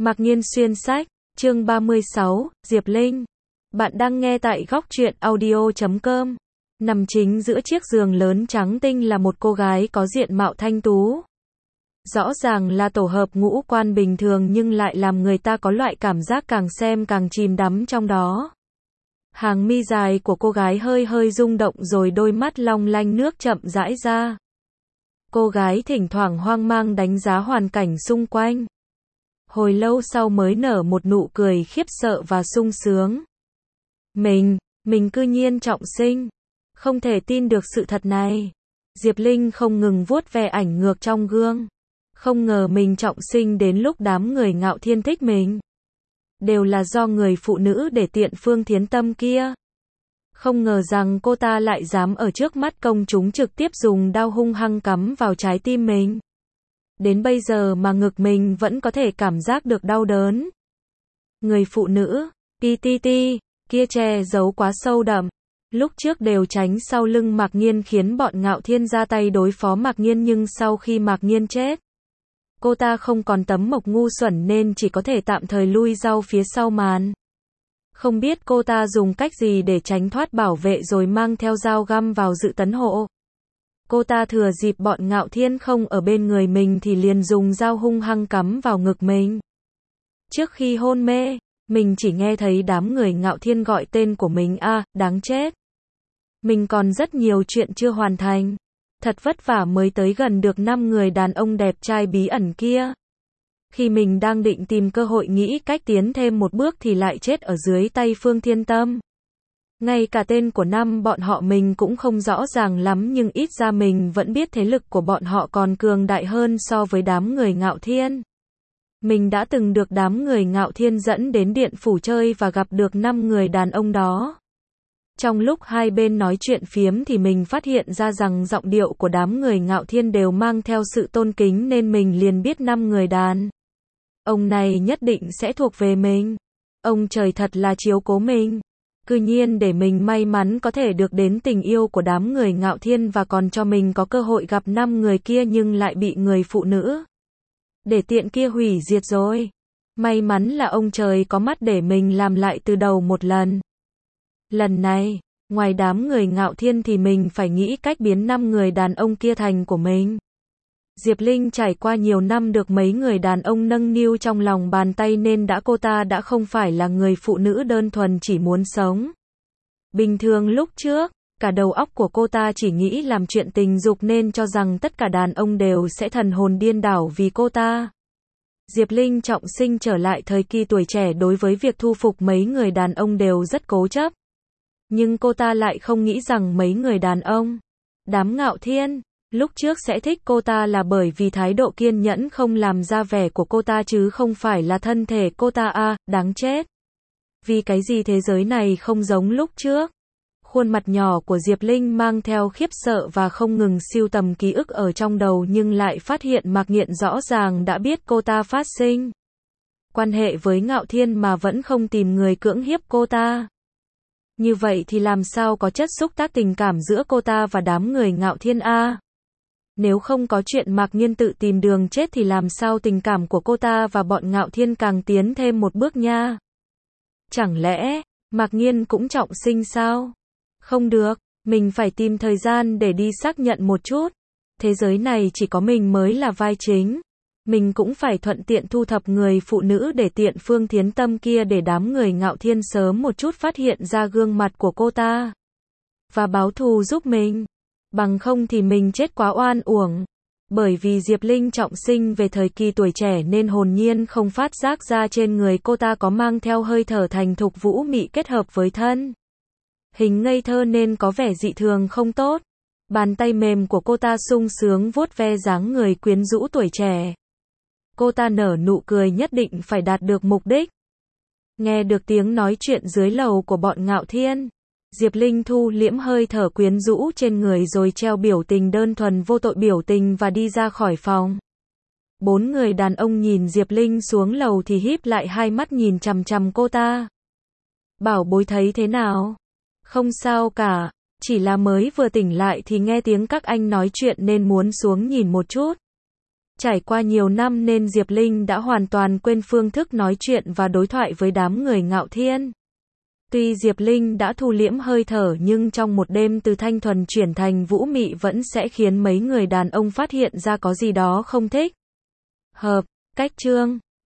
Mạc Nhiên xuyên sách, chương 36, Diệp Linh. Bạn đang nghe tại góc truyện audio.com. Nằm chính giữa chiếc giường lớn trắng tinh là một cô gái có diện mạo thanh tú. Rõ ràng là tổ hợp ngũ quan bình thường nhưng lại làm người ta có loại cảm giác càng xem càng chìm đắm trong đó. Hàng mi dài của cô gái hơi hơi rung động rồi đôi mắt long lanh nước chậm rãi ra. Cô gái thỉnh thoảng hoang mang đánh giá hoàn cảnh xung quanh. Hồi lâu sau mới nở một nụ cười khiếp sợ và sung sướng. Mình cư nhiên trọng sinh. Không thể tin được sự thật này. Diệp Linh không ngừng vuốt ve ảnh ngược trong gương. Không ngờ mình trọng sinh đến lúc đám người Ngạo Thiên thích mình. Đều là do người phụ nữ để tiện Phương Thiến Tâm kia. Không ngờ rằng cô ta lại dám ở trước mắt công chúng trực tiếp dùng đao hung hăng cắm vào trái tim mình. Đến bây giờ mà ngực mình vẫn có thể cảm giác được đau đớn. Người phụ nữ, PTT, kia che giấu quá sâu đậm. Lúc trước đều tránh sau lưng Mạc Nhiên khiến bọn Ngạo Thiên ra tay đối phó Mạc Nhiên, nhưng sau khi Mạc Nhiên chết, cô ta không còn tấm mộc ngu xuẩn nên chỉ có thể tạm thời lui sau phía sau màn. Không biết cô ta dùng cách gì để tránh thoát bảo vệ rồi mang theo dao găm vào dự tấn hộ. Cô ta thừa dịp bọn Ngạo Thiên không ở bên người mình thì liền dùng dao hung hăng cắm vào ngực mình. Trước khi hôn mê, mình chỉ nghe thấy đám người Ngạo Thiên gọi tên của mình, đáng chết. Mình còn rất nhiều chuyện chưa hoàn thành. Thật vất vả mới tới gần được 5 người đàn ông đẹp trai bí ẩn kia. Khi mình đang định tìm cơ hội nghĩ cách tiến thêm một bước thì lại chết ở dưới tay Phương Thiên Tâm. Ngay cả tên của 5 bọn họ mình cũng không rõ ràng lắm, nhưng ít ra mình vẫn biết thế lực của bọn họ còn cường đại hơn so với đám người Ngạo Thiên. Mình đã từng được đám người Ngạo Thiên dẫn đến điện phủ chơi và gặp được 5 người đàn ông đó. Trong lúc hai bên nói chuyện phiếm thì mình phát hiện ra rằng giọng điệu của đám người Ngạo Thiên đều mang theo sự tôn kính, nên mình liền biết 5 người đàn ông này nhất định sẽ thuộc về mình. Ông trời thật là chiếu cố mình. Cư nhiên để mình may mắn có thể được đến tình yêu của đám người Ngạo Thiên và còn cho mình có cơ hội gặp 5 người kia, nhưng lại bị người phụ nữ để tiện kia hủy diệt rồi. May mắn là ông trời có mắt để mình làm lại từ đầu một lần. Lần này, ngoài đám người Ngạo Thiên thì mình phải nghĩ cách biến 5 người đàn ông kia thành của mình. Diệp Linh trải qua nhiều năm được mấy người đàn ông nâng niu trong lòng bàn tay nên cô ta đã không phải là người phụ nữ đơn thuần chỉ muốn sống. Bình thường lúc trước, cả đầu óc của cô ta chỉ nghĩ làm chuyện tình dục nên cho rằng tất cả đàn ông đều sẽ thần hồn điên đảo vì cô ta. Diệp Linh trọng sinh trở lại thời kỳ tuổi trẻ, đối với việc thu phục mấy người đàn ông đều rất cố chấp. Nhưng cô ta lại không nghĩ rằng mấy người đàn ông, đám Ngạo Thiên, lúc trước sẽ thích cô ta là bởi vì thái độ kiên nhẫn không làm ra vẻ của cô ta chứ không phải là thân thể cô ta. Đáng chết. Vì cái gì thế giới này không giống lúc trước? Khuôn mặt nhỏ của Diệp Linh mang theo khiếp sợ và không ngừng siêu tầm ký ức ở trong đầu, nhưng lại phát hiện Mạc Nghiện rõ ràng đã biết cô ta phát sinh quan hệ với Ngạo Thiên mà vẫn không tìm người cưỡng hiếp cô ta. Như vậy thì làm sao có chất xúc tác tình cảm giữa cô ta và đám người Ngạo Thiên a? Nếu không có chuyện Mạc Nhiên tự tìm đường chết thì làm sao tình cảm của cô ta và bọn Ngạo Thiên càng tiến thêm một bước nha? Chẳng lẽ Mạc Nhiên cũng trọng sinh sao? Không được, mình phải tìm thời gian để đi xác nhận một chút. Thế giới này chỉ có mình mới là vai chính. Mình cũng phải thuận tiện thu thập người phụ nữ để tiện Phương Thiến Tâm kia để đám người Ngạo Thiên sớm một chút phát hiện ra gương mặt của cô ta và báo thù giúp mình. Bằng không thì mình chết quá oan uổng. Bởi vì Diệp Linh trọng sinh về thời kỳ tuổi trẻ nên hồn nhiên không phát giác ra trên người cô ta có mang theo hơi thở thành thục vũ mị kết hợp với thân hình ngây thơ nên có vẻ dị thường không tốt. Bàn tay mềm của cô ta sung sướng vuốt ve dáng người quyến rũ tuổi trẻ. Cô ta nở nụ cười nhất định phải đạt được mục đích. Nghe được tiếng nói chuyện dưới lầu của bọn Ngạo Thiên, Diệp Linh thu liễm hơi thở quyến rũ trên người rồi treo biểu tình đơn thuần vô tội biểu tình và đi ra khỏi phòng. 4 người đàn ông nhìn Diệp Linh xuống lầu thì híp lại hai mắt nhìn chằm chằm cô ta. Bảo bối thấy thế nào? Không sao cả, chỉ là mới vừa tỉnh lại thì nghe tiếng các anh nói chuyện nên muốn xuống nhìn một chút. Trải qua nhiều năm nên Diệp Linh đã hoàn toàn quên phương thức nói chuyện và đối thoại với đám người Ngạo Thiên. Tuy Diệp Linh đã thu liễm hơi thở nhưng trong một đêm từ thanh thuần chuyển thành vũ mị vẫn sẽ khiến mấy người đàn ông phát hiện ra có gì đó không thích hợp. Cách chương